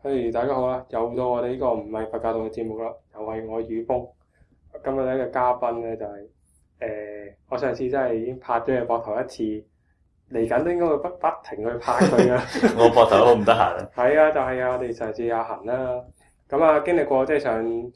嘿，大家好啦！又到我哋呢個唔係佛教徒嘅節目啦，又係我宇峰。今日呢個嘉賓咧就係、我上次真係已經拍咗佢膊頭一次，嚟緊都應該會不停去拍佢噶。 我膊頭都好唔得閒啊！ 係啊，就係啊，我哋上次阿恒啦，咁啊經歷過即係上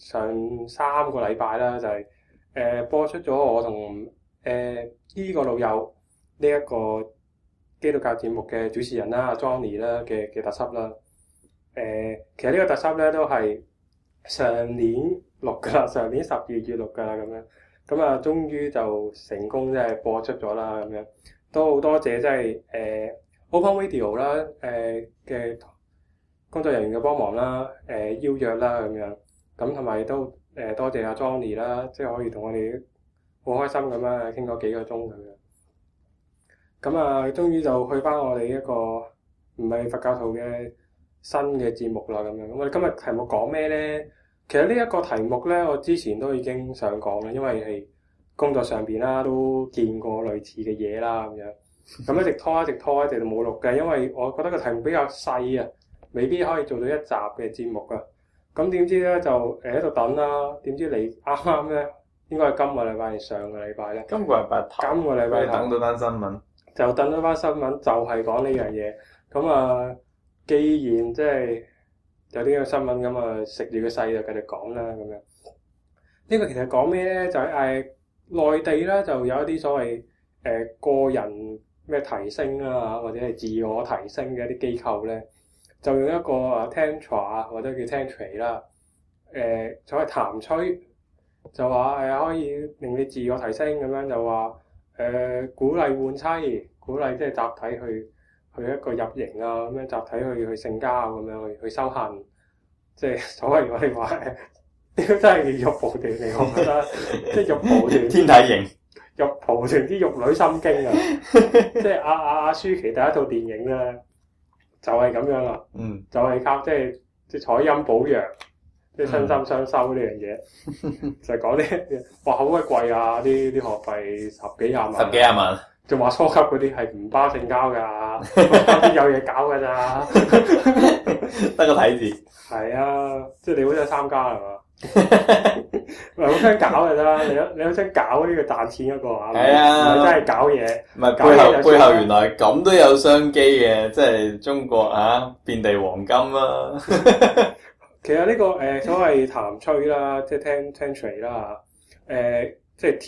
3個禮拜啦，就係、播出咗我同呢個老友呢一個基督教節目嘅主持人啦，阿 Johnny 啦嘅特輯啦。其實呢個特輯咧都係上年錄㗎啦，上年12月錄㗎啦咁樣，咁啊終於就成功即係播出咗啦咁樣，都好多謝即係Open Radio 啦嘅工作人員嘅幫忙啦，邀約啦咁樣，咁同埋都多謝阿 Johnny 啦，即係可以同我哋好開心咁樣傾咗幾個鐘咁樣，咁啊終於就去返我哋一個唔係佛教徒嘅新嘅節目啦咁樣，咁我哋今日題目講咩咧？其實呢一個題目咧，我之前都已經想講啦，因為係工作上邊啦，都見過類似嘅嘢啦咁樣，咁一直拖一直都冇錄嘅，因為我覺得個題目比較細啊，未必可以做到一集嘅節目啊。咁點知咧就喺度等啦，點知你啱啱咧，應該係今個禮拜定上個禮拜咧？ 今個禮拜頭， 今個禮拜頭等到單新聞， 就等咗翻新聞，就係講呢樣嘢。咁啊〜既然即係有啲咁嘅新聞咁啊，食住個勢就繼續講啦咁樣。呢個其實講咩咧？就係內地咧就有一啲所謂個人咩提升啊，或者係自我提升嘅一啲機構咧，就用一個Tantra 啊或者叫 Tantra 啦，所謂談吹，就話可以令你自我提升咁樣，就話鼓勵換妻，鼓勵即係集體去一個入營啊，咁樣集體去性交咁樣去修行，即係所謂我哋話呢個真係玉蒲團嚟，我覺得即係玉蒲團天體型， 玉蒲團啲玉女心經啊，即係阿舒淇第一套電影咧就係咁樣啦，就係靠即係採陰補陽，即係身心雙修呢樣嘢，就係講呢啲哇好鬼貴啊！啲學費十幾廿萬。仲話初級嗰啲係唔包性交㗎，啲有嘢搞㗎咋， 得個睇字。 係啊，即係你好想參加係嘛？唔係好想搞㗎咋，你好想搞呢個賺錢嗰個啊？ 係啊， 唔係真係搞嘢。 唔係背後原來咁都有商機嘅，即係中國遍地黃金啦。 其實呢個所謂談吹啦，即係 Tantra 啦，即係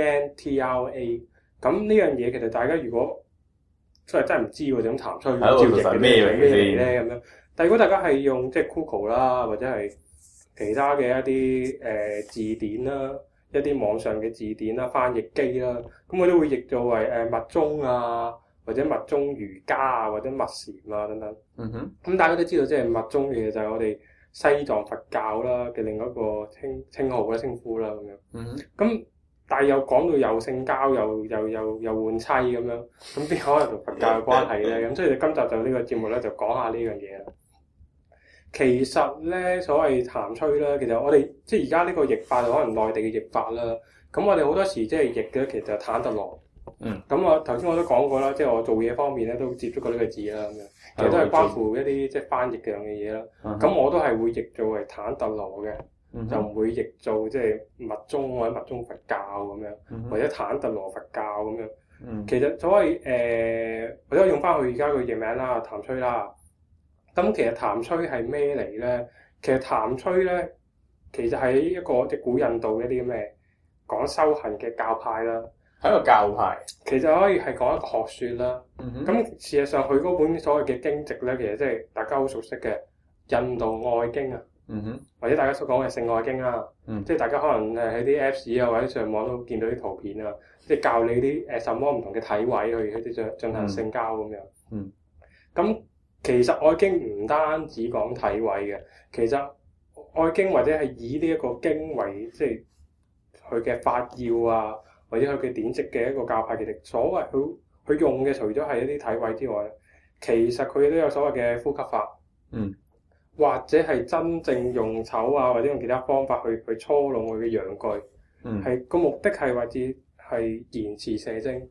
Tantra。咁呢樣嘢其實大家如果真係唔知喎，點談吹照譯嘅咩嚟咧咁樣？但係如果大家係用即係 Google 啦，或者係其他嘅一啲字典啦，一啲網上嘅字典啦、翻譯機啦，咁我都會譯做為密宗啊，或者密宗瑜伽啊，或者密禪啊等等。咁大家都知道即係密宗嘅就係我哋西藏佛教啦嘅另一個稱號啦、稱呼啦咁樣。咁但係又講到又性交又換妻咁樣，咁邊可能同佛教有關係咧？咁所以今集就呢個節目咧就講下呢樣嘢啦。其實咧所謂談吹啦，其實我哋即係而家呢個譯法就可能內地嘅譯法啦。咁我哋好多時即係譯嘅其實就坦特羅。咁我頭先我都講過啦，即係我做嘢方面咧都接觸過呢個字啦咁樣，其實都係關乎一啲即係翻譯嘅樣嘅嘢啦。咁我都係會譯做為坦特羅嘅。就唔會譯做即係密宗或者密宗佛教咁樣，或者坦特羅佛教咁樣。其實所謂或者用翻佢而家個譯名啦，談吹啦。咁其實談吹係咩嚟咧？其實談吹咧，其實係一個即係古印度一啲咩講修行嘅教派啦。 係一個教派， 其實可以係講一個學説啦。咁事實上佢嗰本所謂嘅經籍咧，其實即係大家好熟悉嘅印度愛經啊。或者大家所講嘅性愛經啦，即係大家可能喺啲 Apps 啊或者上網都見到啲圖片啊，即係教你啲什麼唔同嘅體位去進行性交咁樣。咁其實愛經唔單止講體位嘅，其實愛經或者係以呢一個經為即係佢嘅法要啊，或者佢嘅典籍嘅一個教派，其實所謂佢用嘅除咗係一啲體位之外，其實佢都有所謂嘅呼吸法。或者係真正用手啊，或者用其他方法去搓弄佢嘅陽具，係個目的係或者係延遲射精。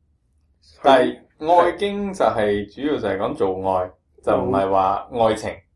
但係愛經就係主要就係講做愛，就唔係話愛情。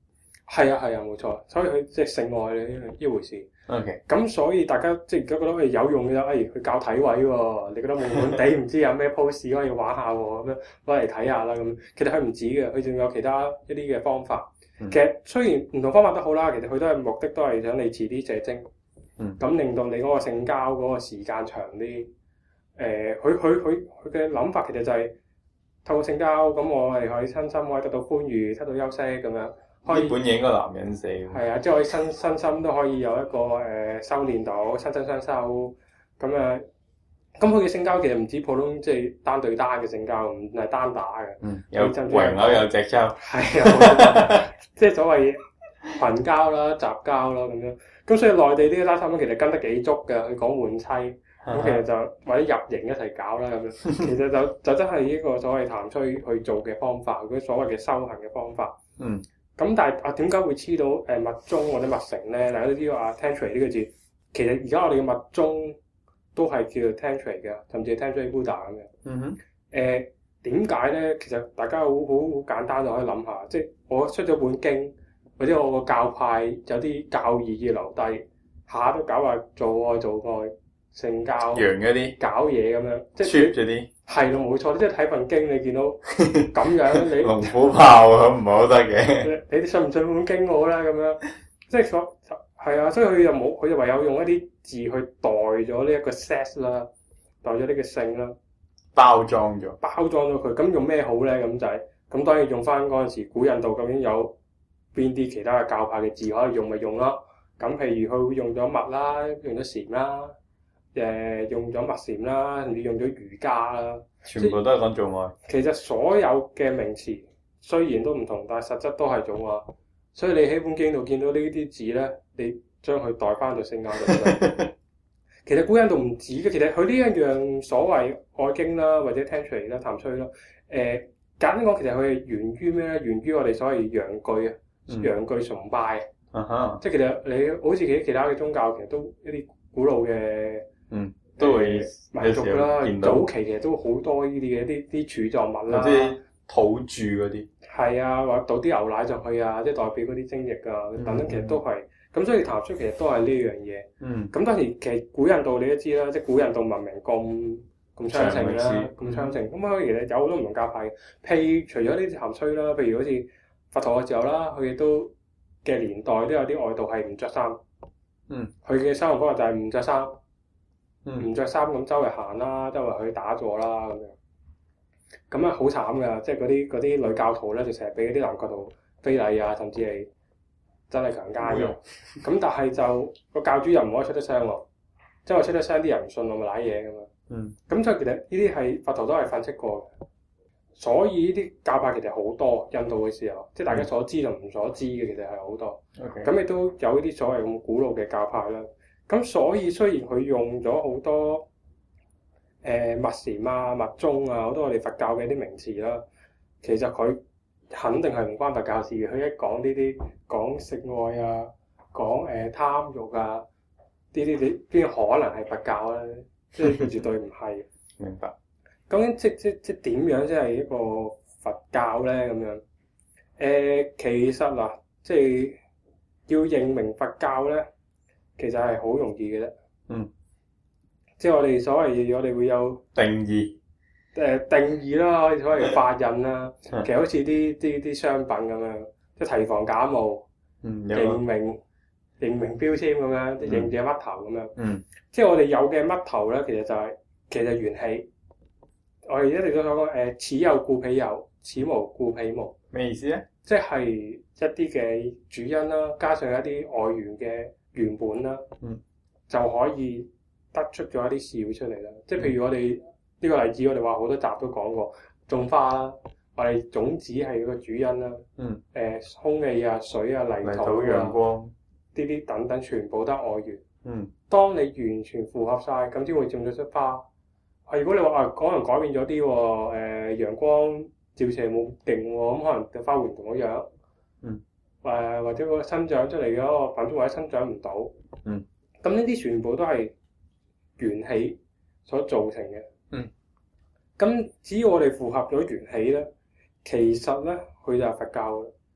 係啊係啊，冇錯。所以佢即係性愛呢一回事。 OK， 咁所以大家即係而家覺得有用嘅就佢教體位喎，你覺得悶悶地唔知有咩 pose 可以玩下喎，咁樣攞嚟睇下啦咁。其實佢唔止嘅，佢仲有其他一啲嘅方法。其實雖然唔同方法都好啦，其實佢都係目的都係想你遲啲射精，咁令到你嗰個性交嗰個時間長啲。佢嘅諗法其實就係透過性交，咁我哋可以身心可以得到歡愉，得到休息咁樣。 呢本嘢應該男人寫。 係啊，即係可以身心都可以有一個修練到，親親相修咁啊。咁佢嘅性交其實唔止普通即係單對單嘅性交，唔係單打嘅。 有圍毆有隻交。 係啊，即係所謂群交啦、雜交啦咁樣。咁所以內地啲拉薩蚊其實跟得幾足嘅，佢講換妻，咁其實就或者入營一齊搞啦咁樣。其實就真係呢個所謂譚崔去做嘅方法，嗰啲所謂嘅修行嘅方法。咁但係點解會黐到密宗或者密乘咧？大家都知道Tantra 呢個字，其實而家我哋嘅密宗都係叫做 Tantra 嘅，甚至係 Tantra Buddha 咁嘅。點解咧？其實大家好簡單就可以諗下，即係我出咗本經，或者我個教派有啲教義要留低，下都搞話做愛、性交、 揚嗰啲、 搞嘢咁樣，即係 trip 嗰啲。係咯，冇錯，即係睇份經，你見到咁樣你龍虎豹咁唔係好得嘅。 你哋信唔信本經好啦咁樣，即係係啊，所以佢就唯有用一啲字去代咗呢一個 sex 啦，代咗呢個性啦，包裝咗佢。咁用咩好咧？咁就係咁，當然用翻嗰陣時古印度究竟有邊啲其他嘅教派嘅字可以用咪用咯。咁譬如佢會用咗密啦，用咗禪啦。用咗密禪啦，甚至用咗瑜伽啦， 全部都係講做愛。 其實所有嘅名詞雖然都唔同，但係實質都係做愛。所以你喺本經度見到呢啲字咧，你將佢代翻到性交度。其實古印度唔止嘅，其實佢呢一樣所謂愛經啦，或者 Tantra 啦、譚崔啦，簡單講，其實佢係源於咩咧？源於我哋所謂陽具啊，陽具崇拜。即係其實你好似其他嘅宗教，其實都一啲古老嘅。 都會民族啦，早期其實都好多呢啲嘅啲柱狀物啦， 啲土著嗰啲係啊，或者倒啲牛奶上去啊，即係代表嗰啲精液啊等等，其實都係咁，所以譚崔其實都係呢樣嘢。咁當時其實古印度你都知啦，即係古印度文明咁昌盛啦，咁昌盛，咁佢其實有好多唔同教派嘅，譬如除咗呢啲譚崔啦，譬如好似佛陀嘅時候啦，佢亦都嘅年代都有啲外道係唔着衫。佢嘅生活方法就係唔着衫。唔着衫咁周圍行啦，周圍去打坐啦咁樣，咁啊好慘噶，即係嗰啲女教徒咧就成日俾嗰啲男教徒非禮啊，甚至係真係強姦嘅。咁但係就個教主又唔可以出得聲喎，即係話出得聲啲人唔信我咪賴嘢咁樣。咁所以其實呢啲係佛陀都係訓斥過嘅，所以呢啲教派其實好多印度嘅時候，即係大家所知同唔所知嘅其實係好多。咁亦都有呢啲所謂咁古老嘅教派啦。咁所以雖然佢用咗好多密禪啊、密宗啊，好多我哋佛教嘅啲名詞啦，其實佢肯定係唔關佛教事嘅。佢一講呢啲講性愛啊、講貪慾啊，呢啲你邊可能係佛教咧？即係佢絕對唔係。 明白。 究竟即點樣先係一個佛教咧？咁樣其實嗱，即係要認明佛教咧。其實係好容易嘅啫，即係我哋所謂我哋會有定義， 定義啦，可以所謂發印啦，其實好似啲商品咁樣，即係提防假冒，認明標籤咁樣，認住乜頭咁樣，即係我哋有嘅乜頭咧，其實緣起，我哋一直都所講此有故彼有，此無故彼無， 咩意思咧？ 即係一啲嘅主因啦，加上一啲外緣嘅。原本啦，就可以得出咗一啲事出嚟啦。即係譬如我哋呢個例子，我哋話好多集都講過，種花啦，我哋種子係個主因啦。空氣啊、水啊、泥土啊、陽光呢啲等等，全部都係外緣。當你完全符合晒，咁先會種咗出花。如果你話可能改變咗啲喎，陽光照射冇勁喎，咁可能隻花會唔同嘅樣。或者個生長出嚟嘅嗰個品種或者生長唔到，咁呢啲全部都係緣起所造成嘅。咁只要我哋符合咗緣起咧，其實咧佢就係佛教嘅。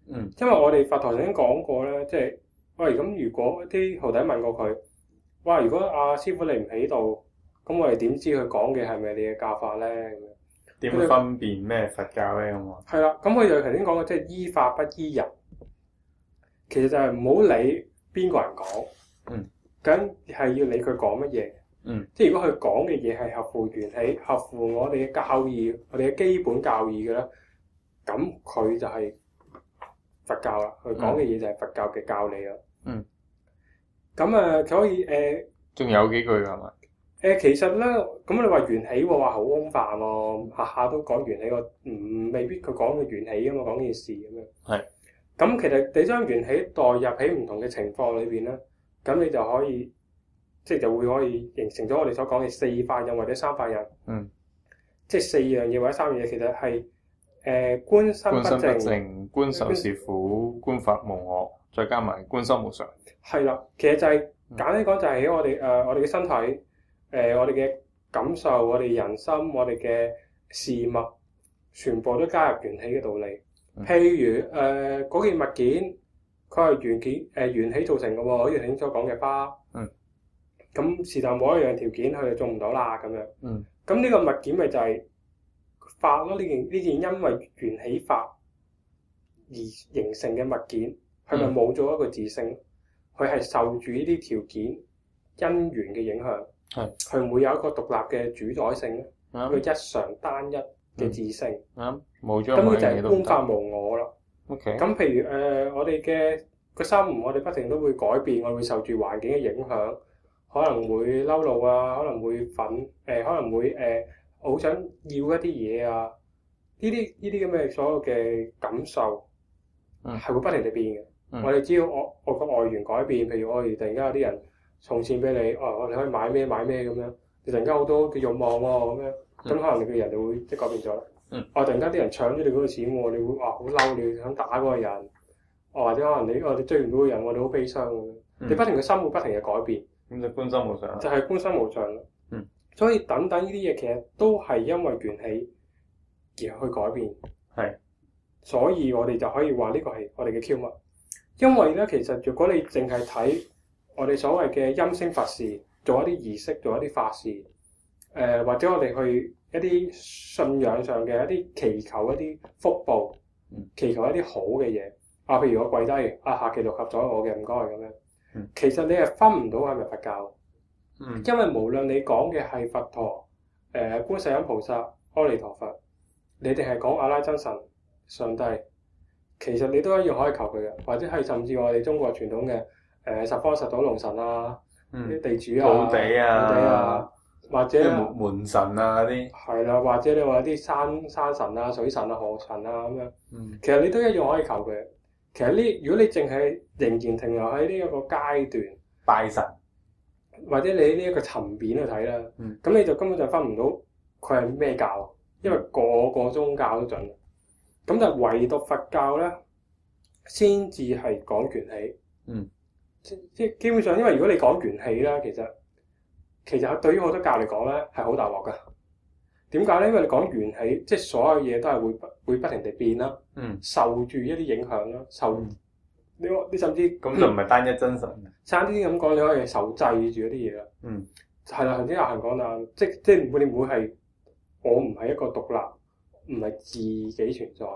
因為我哋佛堂曾經講過咧，即係喂咁，如果啲徒弟問過佢，哇！如果阿師傅你唔喺度，咁我哋點知佢講嘅係咪你嘅教法咧？咁樣點分辨咩佛教咧？咁啊， 係啦，咁佢就頭先講嘅，即係依法不依人，其實就係唔好理邊個人講，咁係要理佢講乜嘢。即係如果佢講嘅嘢係合乎緣起、合乎我哋嘅教義、我哋嘅基本教義嘅咧，咁佢就係佛教啦。佢講嘅嘢就係佛教嘅教理啦。咁佢可以仲有幾句係嘛？ 其實咧，咁你話緣起喎，話好空泛喎，下下都講緣起喎，未必佢講嘅緣起㗎嘛，講件事咁樣。係。咁其實你將緣起代入喺唔同嘅情況裏邊咧，咁你就可以，即係就會可以形成咗我哋所講嘅四法印或者三法印。即係四樣嘢或者三樣嘢，其實係觀身不淨、 觀受是苦、觀法無我，再加埋觀心無常。 係啦，其實就係簡單講，就係喺我哋我哋嘅身體。我哋嘅感受、我哋人心、我哋嘅事物，全部都加入緣起嘅道理。譬如嗰件物件，佢係緣起造成嘅喎，好似頭先所講嘅花。咁是但冇一樣條件，佢就種唔到啦咁樣。咁呢個物件咪就係法咯？呢件因為緣起法而形成嘅物件，佢咪冇咗一個自性？佢係受住呢啲條件因緣嘅影響。佢唔會有一個獨立嘅主宰性咧，一個一常單一嘅自性。 冇咗。 咁呢就係觀法無我啦。 OK。 咁譬如我哋嘅個心，我哋不停都會改變，我哋會受住環境嘅影響，可能會嬲怒啊，可能會憤，可能會好想要一啲嘢啊。呢啲咁嘅所有嘅感受係會不停地變嘅。我哋只要我個外緣改變，譬如我哋突然間有啲人送錢俾你，我哋可以買咩咁樣，你突然間好多嘅慾望喎咁樣，咁可能你個人就會即係改變咗啦。突然間啲人搶咗你嗰個錢喎，你會話好嬲，你想打嗰個人，或者可能你追唔到個人，我哋好悲傷咁樣。你不停嘅生活不停嘅改變， 咁就觀心無常。 就係觀心無常啦。所以等等呢啲嘢其實都係因為緣起而去改變。所以我哋就可以話呢個係我哋嘅 Q 物。因為咧，其實如果你淨係睇我哋所謂嘅陰聲佛事，做一啲儀式，做一啲法事，或者我哋去一啲信仰上嘅一啲祈求一啲福報，祈求一啲好嘅嘢。譬如我跪低，下期六合咗我嘅唔該咁樣。其實你係分唔到係咪佛教，因為無論你講嘅係佛陀、觀世音菩薩、阿彌陀佛，你哋係講阿拉真神、上帝。其實你都一樣可以求佢嘅，或者係甚至我哋中國傳統嘅十方十島龍神啊，啲地主啊、 土地啊， 或者門神啊嗰啲， 係啦，或者你話啲山神啊、水神啊、河神啊咁樣，其實你都一樣可以求佢。其實如果你淨係仍然停留喺呢一個階段拜神，或者你呢一個層面去睇啦，咁你就根本就分唔到佢係咩教，因為個個宗教都準。咁但係唯獨佛教咧，先至係講緣起。即基本上，因為如果你講緣起啦，其實對於好多教嚟講咧係好大鑊㗎。點解咧？因為你講緣起，即係所有嘢都係會不停地變啦，受住一啲影響啦，你甚至咁就唔係單一真神。 差啲咁講，你可以受制住一啲嘢啦。係啦，頭先阿恆講啦，即你唔會係我唔係一個獨立，唔係自己存在。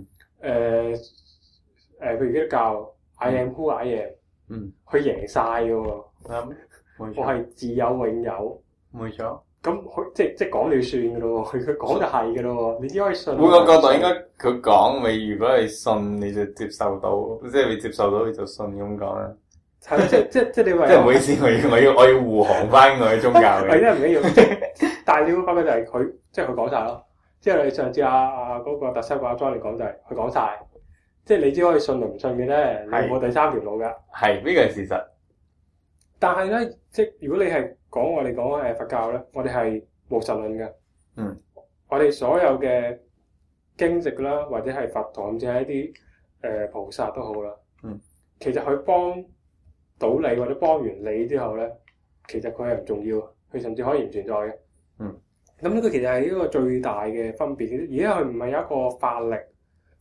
譬如基督教 I am who I am，佢贏晒㗎喎。我係自有永有。冇錯。咁佢即講你算㗎咯喎，佢講就係㗎咯喎，你只可以信。 每個角度應該佢講，你如果係信你就接受到，即係你接受到你就信咁講啦。 係即你話。即唔好意思，我要護航翻我嘅宗教嘅。 係因為唔緊要，但係你會發覺就係佢即係佢講晒咯。即係你上次嗰個特首阿莊嚟講就係佢講晒，即係你只可以信同唔信嘅咧，你冇第三條路㗎。 係呢個係事實。 但係咧，即如果你係我哋講佛教咧，我哋係無神論嘅。我哋所有嘅經籍啦，或者係佛陀，甚至係一啲菩薩都好啦。其實佢幫到你或者幫完你之後咧，其實佢係唔重要，佢甚至可以唔存在嘅。咁呢個其實係一個最大嘅分別。而家佢唔係有一個法力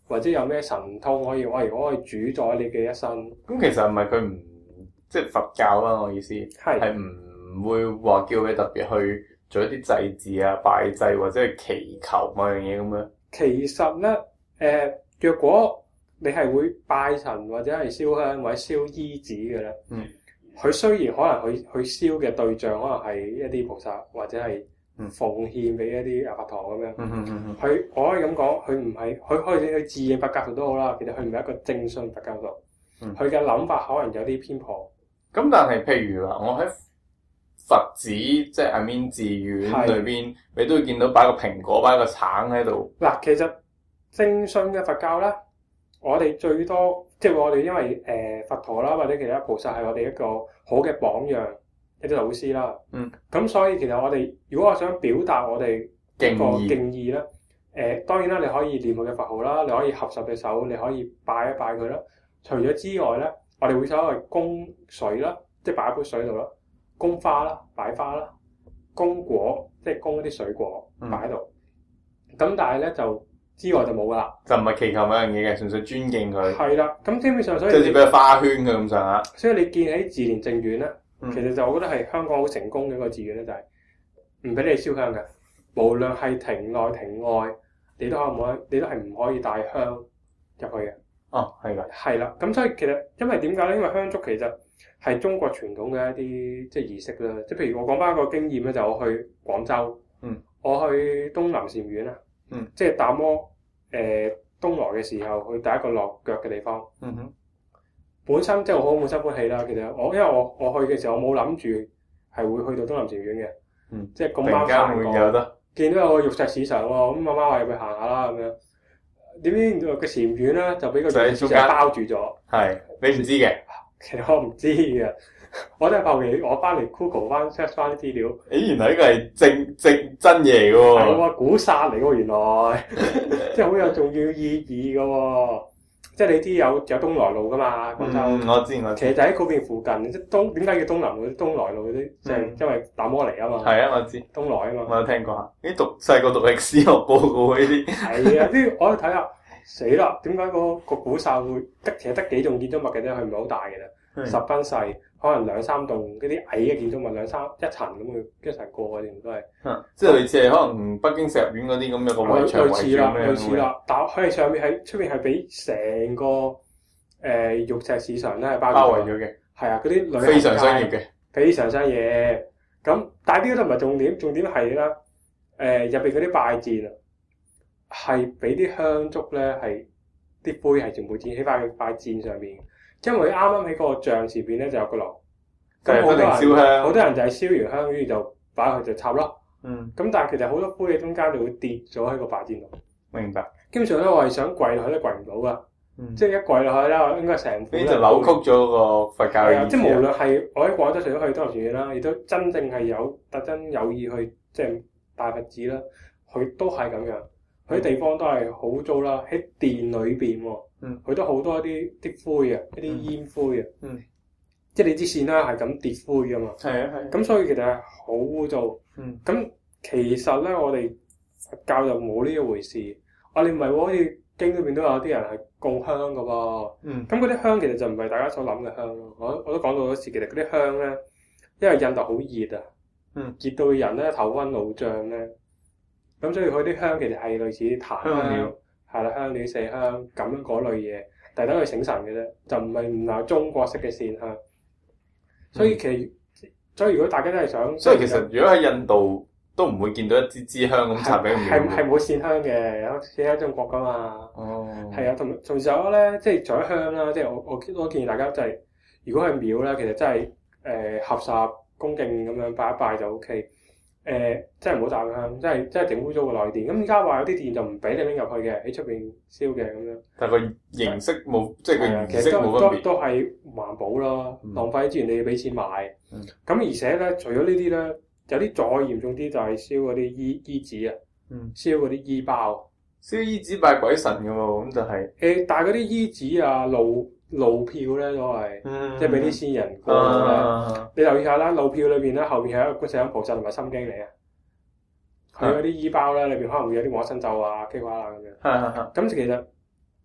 或者有咩神通可以可以主宰你嘅一生。 咁其實係咪佢唔即係佛教啦？我意思係唔會話叫你特別去做一啲祭祀啊、拜祭或者係祈求某樣嘢咁樣。 其實咧，若果你係會拜神或者係燒香或者燒衣紙嘅咧，佢雖然可能佢燒嘅對象可能係一啲菩薩或者係奉獻俾一啲佛堂咁樣，我可以咁講，佢唔係佢可以去自認佛教徒都好啦，其實佢唔係一個正信佛教徒，佢嘅諗法可能有啲偏頗。 咁但係譬如話，我喺佛寺即係 I mean 寺院裏邊，你都會見到擺個蘋果、擺個橙喺度。嗱， 其實正信嘅佛教咧，我哋最多即係我哋因為佛陀啦或者其他菩薩係我哋一個好嘅榜樣，一啲老師啦。咁所以其實我哋如果我想表達我哋一個敬意咧，當然啦，你可以念佢嘅佛號啦，你可以合十隻手，你可以拜一拜佢啦。除咗之外咧，我哋會所謂供水啦，即係擺一杯水度啦，供花啦，擺花啦，供果，即係供一啲水果擺喺度。咁但係咧就之外就冇噶啦， 就唔係祈求某樣嘢嘅，純粹尊敬佢。係啦，咁基本上所以即係好似俾個花圈佢咁上下。 所以你見喺自蓮淨苑咧，其實就我覺得係香港好成功嘅一個寺院咧，就係唔俾你燒香嘅，無論係庭內庭外，你都係唔可以帶香入去嘅。 哦，係㗎。係啦，咁所以其實因為點解咧？因為香燭其實係中國傳統嘅一啲即係儀式啦。即係譬如我講翻一個經驗咧，就我去廣州，我去東林禪院啊，即係達摩東來嘅時候，去第一個落腳嘅地方。本身即係我好滿心歡喜啦。其實因為我去嘅時候，我冇諗住係會去到東林禪院嘅，即係咁啱行過，見到有個玉石市場喎，咁媽媽話入去行下啦咁樣。點知個禪院咧就俾個玉石市場包住咗。係你唔知嘅？ 其實我唔知嘅，我都係後期我翻嚟 Google 翻 search 翻啲資料。 原來呢個係真嘢嚟嘅喎。 係喎，古剎嚟喎原來，即係好有重要意義嘅喎。即係你知有東來路㗎嘛？廣州。我知。其實就喺嗰邊附近，即係點解叫東林路、東來路嗰啲，就係因為達摩嚟啊嘛。係啊，我知。東來啊嘛。我有聽過下。細個讀歷史學報告呢啲。係啊，啲我去睇下，死啦！點解個古剎會其實得幾棟建築物嘅啫？佢唔係好大嘅啫，十分細，可能兩三棟嗰啲矮嘅建築物，一層咁嘅一齊過嘅，全部都係。即係類似係可能北京石入院嗰啲咁有個圍牆圍住咁樣。類似啦，但係佢係上面喺出邊係俾成個玉石市場咧係包圍咗嘅。係啊，嗰啲旅遊非常商業嘅，非常商業。咁但係呢個都唔係重點，重點係啦，入邊嗰啲拜墊啊。係俾啲香燭咧，係啲杯係全部墊喺塊墊上面，因為啱啱喺嗰個像前邊咧就有個爐，咁好多人就係燒完香，跟住就擺佢就插咯。咁但係其實好多杯嘅中間就會跌咗喺個拜墊度。明白。基本上咧，我係想跪落去都跪唔到噶，即係一跪落去啦，應該成副。呢就扭曲咗個佛教嘅意思。即係無論係我喺廣州除咗去東林禪院啦，亦都真正係特登有意去即係拜佛寺啦，佢都係咁樣。佢啲地方都係好污糟啦，喺殿裏邊喎，佢都好多啲灰啊，一啲煙灰啊，即係你支線啦係咁跌灰噶嘛，咁所以其實係好污糟。咁其實咧，我哋佛教就冇呢一回事。你唔係喎，好似經裏邊都有啲人係供香噶噃，咁嗰啲香其實就唔係大家所諗嘅香咯。我都講到好多次，其實嗰啲香咧，因為印度好熱啊，熱到人咧頭昏腦脹咧。咁所以佢啲香其實係類似檀香，係啦，香料、麝香咁樣嗰類嘢，但係等佢醒神嘅啫，就唔係中國式嘅線香。所以如果大家都係想， 所以其實如果喺印度都唔會見到一支香咁插俾佢。 係冇線香嘅，有線香中國噶嘛。係啊，同時有咧，即係除咗香啦，即係我建議大家就係，如果係廟咧，其實真係合十恭敬咁樣拜一拜就 OK。真係唔好帶香，真係整污糟個內殿。咁而家話有啲殿就唔俾你拎入去嘅，喺出邊燒嘅咁樣。但係個形式冇，即係個儀式冇分別。都係環保咯，浪費資源你要俾錢買。咁而且咧，除咗呢啲咧，有啲再嚴重啲就係燒嗰啲衣紙啊，燒嗰啲衣包。燒衣紙拜鬼神㗎喎，咁就係。但係嗰啲衣紙啊，路票咧都係，即係俾啲先人過咧。你留意下啦，路票裏邊咧後邊係一個觀世音菩薩同埋心經嚟啊。佢嗰啲衣包咧裏邊可能會有啲往生咒啊、經話啊咁樣。咁其實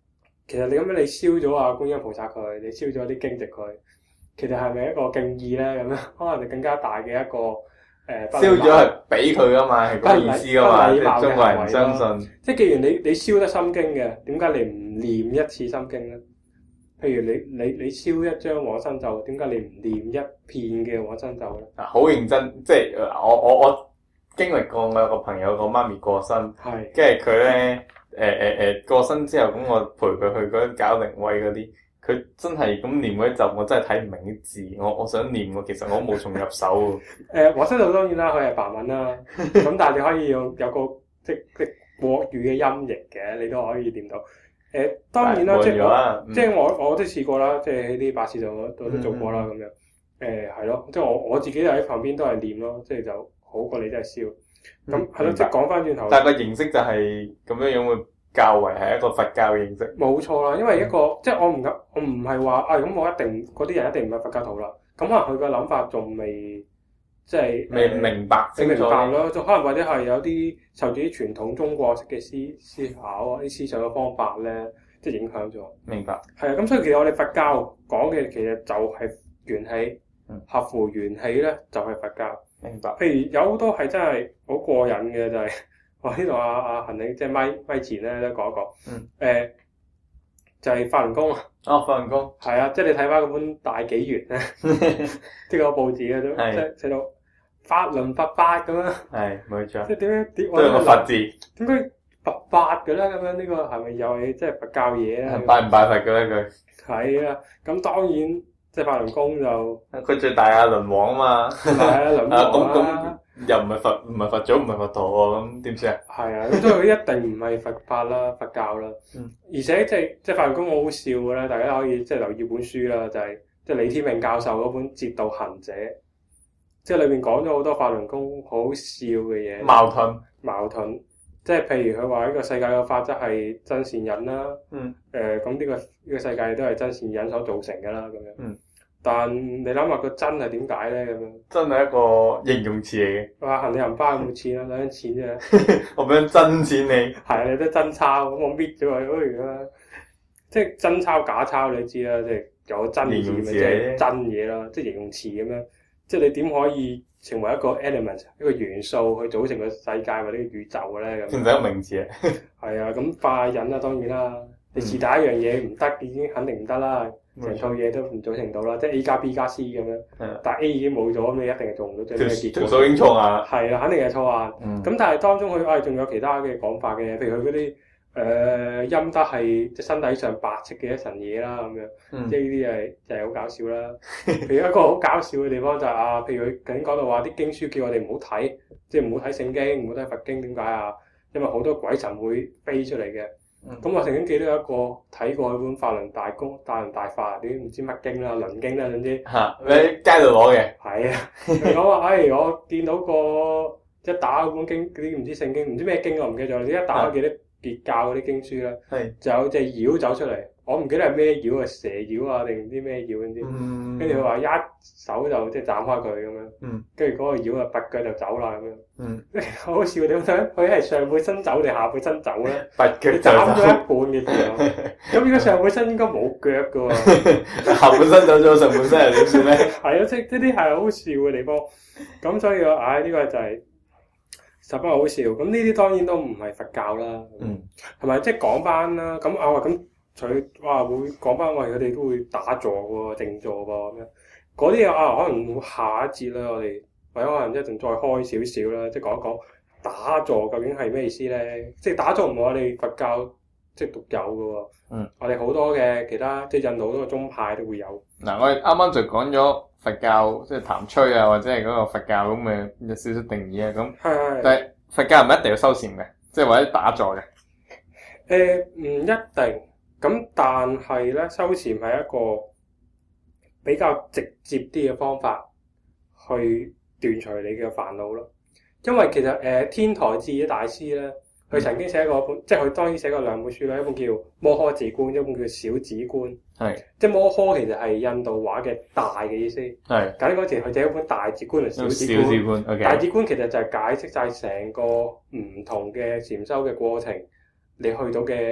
其實你咁樣你燒咗啊觀音菩薩佢，你燒咗啲經籍佢，其實係咪一個敬意咧？咁樣可能就更加大嘅一個燒咗係俾佢噶嘛，係嗰個意思噶嘛，即係中國人唔相信。 即係既然你燒得心經嘅，點解你唔念一次心經咧？譬如你燒一張往生咒，點解你唔念一片嘅往生咒咧？ 啊，好認真，即係我經歷過，我有個朋友個媽咪過身， 係， 跟住佢咧過身之後，咁我陪佢去嗰啲搞靈位嗰啲，佢真係咁念嗰啲咒，我真係睇唔明啲字，我想念喎，其實我都無從入手喎。 往生咒當然啦，佢係梵文啦，咁但係你可以有個即國語嘅音譯嘅，你都可以念到。當然啦，即係我都試過啦，即係喺啲白事度都做過啦咁樣。係咯，即係我自己喺旁邊都係念咯，即係就好過你真係燒。咁係咯，即係講翻轉頭。 但係個形式就係咁樣會較為係一個佛教嘅形式。 冇錯啦，因為一個即係我唔係話咁我一定嗰啲人一定唔係佛教徒啦。咁可能佢個諗法仲未即係未明白清楚咯，就可能或者係有啲受住啲傳統中國式嘅思考啊，啲思想嘅方法咧，即係影響咗。 明白。 係啊，咁所以其實我哋佛教講嘅其實就係元氣，合乎元氣咧就係佛教。 明白。 譬如有好多係真係好過癮嘅就係、我呢度阿恆你即係咪前咧都講一講。就係法輪功啊！ 哦，法輪功係啊，即係你睇翻嗰本大紀元咧，即係個報紙嘅都，即係寫到法輪佛法咁樣。係，冇錯。即係點都有個佛字。 點解佛法嘅咧？咁樣呢個係咪又係即係佛教嘢咧？ 拜唔拜佛嘅咧佢？ 係啊，咁當然即係法輪功就佢最大啊輪王啊嘛。 係啊，輪王啊。 又唔係佛祖，唔係佛陀喎，咁點算啊？ 係啊，咁所以佢一定唔係佛法啦，佛教啦。而且即係法輪功好好笑嘅咧，大家可以即係留意本書啦，就係即係李天命教授嗰本《哲道行者》，即係裏邊講咗好多法輪功好笑嘅嘢。矛盾，即係譬如佢話呢個世界嘅法則係真善忍啦。咁呢個世界都係真善忍所造成㗎啦，咁樣。但你諗下個真係點解咧？咁樣真係一個形容詞嚟嘅。 話行你銀包有冇錢啊？兩張錢啫。 我俾張真錢你。係啊，你都真鈔，咁我搣咗佢，如果即係真鈔假鈔，你知啦，即係有真字咪即係真嘢啦，即係形容詞咁樣。即係你點可以成為一個 element 一個元素去組成個世界或者個宇宙嘅咧？咁變成一個名詞啊。係啊，咁化忍啊，當然啦。你是但一樣嘢唔得，已經肯定唔得啦。成套嘢都唔組成到啦，即係 A 加 B 加 C 咁樣。但係 A 已經冇咗，咁你一定係做唔到最尾嘅結果。條數已經錯硬啦。係啦，肯定係錯硬。咁但係當中佢仲有其他嘅講法嘅，譬如佢嗰啲陰德係即係身體上白色嘅一層嘢啦，咁樣。即係呢啲就係好搞笑啦。譬如一個好搞笑嘅地方就係譬如佢頭先講到話啲經書叫我哋唔好睇，即係唔好睇聖經，唔好睇佛經，點解啊？因為好多鬼神會飛出嚟嘅。咁我曾經記得有一個睇過嗰本《法輪大公》《大輪大法》啲唔知乜經啦、輪經啦，總之你喺街度攞嘅。係啊，佢講話我見到個一打嗰本經嗰啲唔知聖經唔知咩經我唔記得咗，你一打開幾多別教嗰啲經書啦，就有隻妖走出嚟，我唔記得係咩妖啊，蛇妖啊定唔知咩妖咁啲，跟住佢話一手就即係斬開佢咁樣，跟住嗰個妖啊拔腳就走啦咁樣，好好笑點樣？佢係上半身走定下半身走咧？拔腳就斬咗一半嘅時候，咁如果上半身應該冇腳㗎喎， 下半身走咗，上半身又點算咧？ 係啊，即係呢啲係好笑嘅地方，咁所以呢個就係。十分好笑，咁呢啲當然都唔係佛教啦，係咪？即係講翻啦，咁咁佢會講翻佢哋都會打坐喎、靜坐喎咁樣，嗰啲可能下一節啦，我哋或者可能一陣再開少少啦，即係講一講打坐究竟係咩意思咧？即係打坐唔係我哋佛教即係獨有嘅喎，我哋好多嘅其他即係印度好多個宗派都會有。 嗱，我哋啱啱就講咗佛教即係譚崔啊，或者係嗰個佛教咁嘅有少少定義啊，咁，但係佛教唔一定要修禪嘅，即係或者打坐嘅。 唔一定，咁但係咧修禪係一個比較直接啲嘅方法去斷除你嘅煩惱咯。因為其實天台智嘅大師咧。佢曾經寫過一本，即係佢當然寫過兩本書啦，一本叫《摩訶止觀》，一本叫《小止觀》。即係摩訶其實係印度話嘅大嘅意思。簡單講，佢寫一本大止觀同小止觀。大止觀其實就係解釋晒成個唔同嘅禪修嘅過程，你去到嘅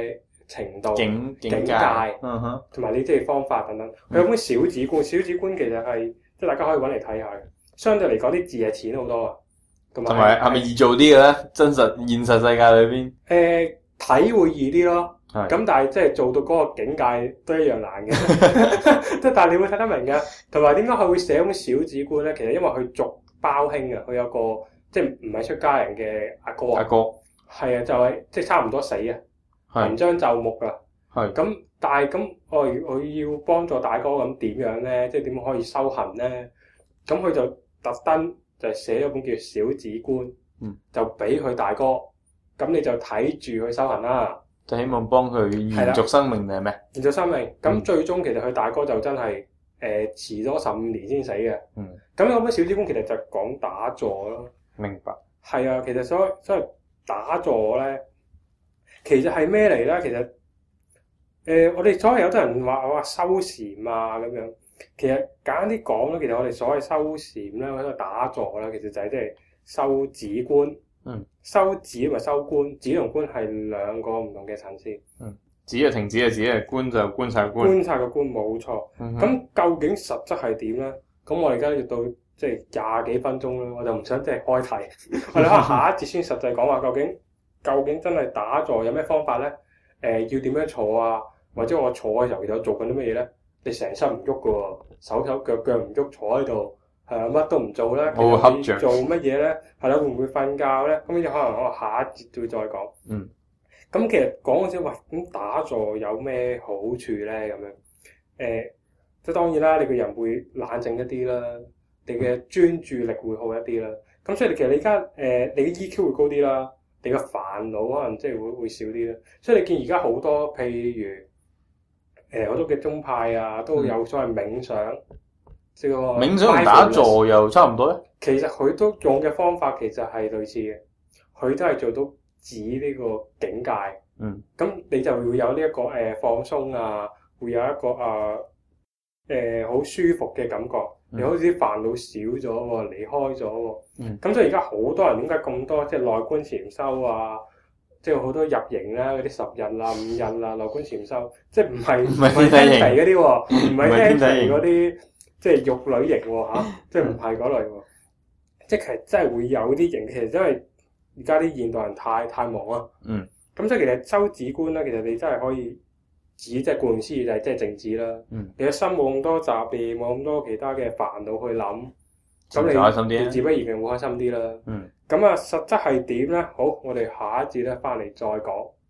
程度、 境界， 同埋你即係方法等等。佢有本小紙觀，小紙觀其實係即係大家可以揾嚟睇下嘅。相對嚟講，啲字係淺好多啊，同埋係咪易做啲嘅咧？真實現實世界裏邊， 睇會易啲咯。咁但係即係做到嗰個境界都一樣難嘅，即係但係你會睇得明嘅。同埋點解佢會寫本小紙觀咧？其實因為佢續包兄啊，佢有個即係唔係出家人嘅阿哥係啊，就係即係差唔多死啊，文章就木啊。咁但係咁我要幫助大哥咁點樣咧？即係點可以修行咧？咁佢就特登就寫咗本叫《小紙觀》，就俾佢大哥。咁你就睇住佢修行啦。 就希望幫佢延續生命定係咩？延續生命。咁最終其實佢大哥就真係遲咗15年先死嘅。咁嗰本小紙觀其實就講打坐咯。 明白。 係啊，其實所謂打坐咧，其實係咩嚟咧？其實我哋所謂有啲人話修禪啊咁樣，其實簡單啲講咧，其實我哋所謂修禪咧，或者打坐啦，其實就係即係修止觀。修止同埋修觀，止同觀係兩個唔同嘅層次。 止就停止嘅止，觀就觀察觀。 觀察嘅觀冇錯。咁究竟實質係點咧？咁我哋而家要到即係廿幾分鐘啦，我就唔想即係開題。我哋可能下一節先實際講話究竟真係打坐有咩方法咧？要點樣坐啊？或者我坐嘅時候其實我做緊啲乜嘢咧？你成身唔喐嘅喎，手腳唔喐，坐喺度。乜都唔做咧， 我會瞌著。 做乜嘢咧？係啦，會唔會瞓覺咧？咁可能我下一節會再講。咁其實講嗰陣話，咁打坐有咩好處咧？咁樣即係當然啦，你個人會冷靜一啲啦，你嘅專注力會好一啲啦。咁所以其實你而家你嘅 EQ 會高啲啦，你嘅煩惱可能即係會少啲啦。所以你見而家好多譬如好多嘅宗派啊，都有所謂冥想。 冥想同打坐又差唔多咧。 其實佢都用嘅方法其實係類似嘅，佢都係做到止呢個境界。咁你就會有呢一個放鬆啊，會有一個好舒服嘅感覺。你好似啲煩惱少咗喎，離開咗喎。咁所以而家好多人點解咁多即係內觀禪修啊，即係好多入營啦，嗰啲10日啊、5日啊內觀禪修，即係唔係輕皮嗰啲喎，唔係輕皮嗰啲。即係玉女型喎嚇，即係唔係嗰類喎，即係其實真係會有啲型。其實因為而家啲現代人太忙啦，咁所以其實修止觀咧，其實你真係可以止，即係顧名思義就係即係靜止啦。你嘅心冇咁多雜念，冇咁多其他嘅煩惱去諗，咁你自不然嘅會開心啲啦。咁實質係點咧？好，我哋下一節咧翻嚟再講。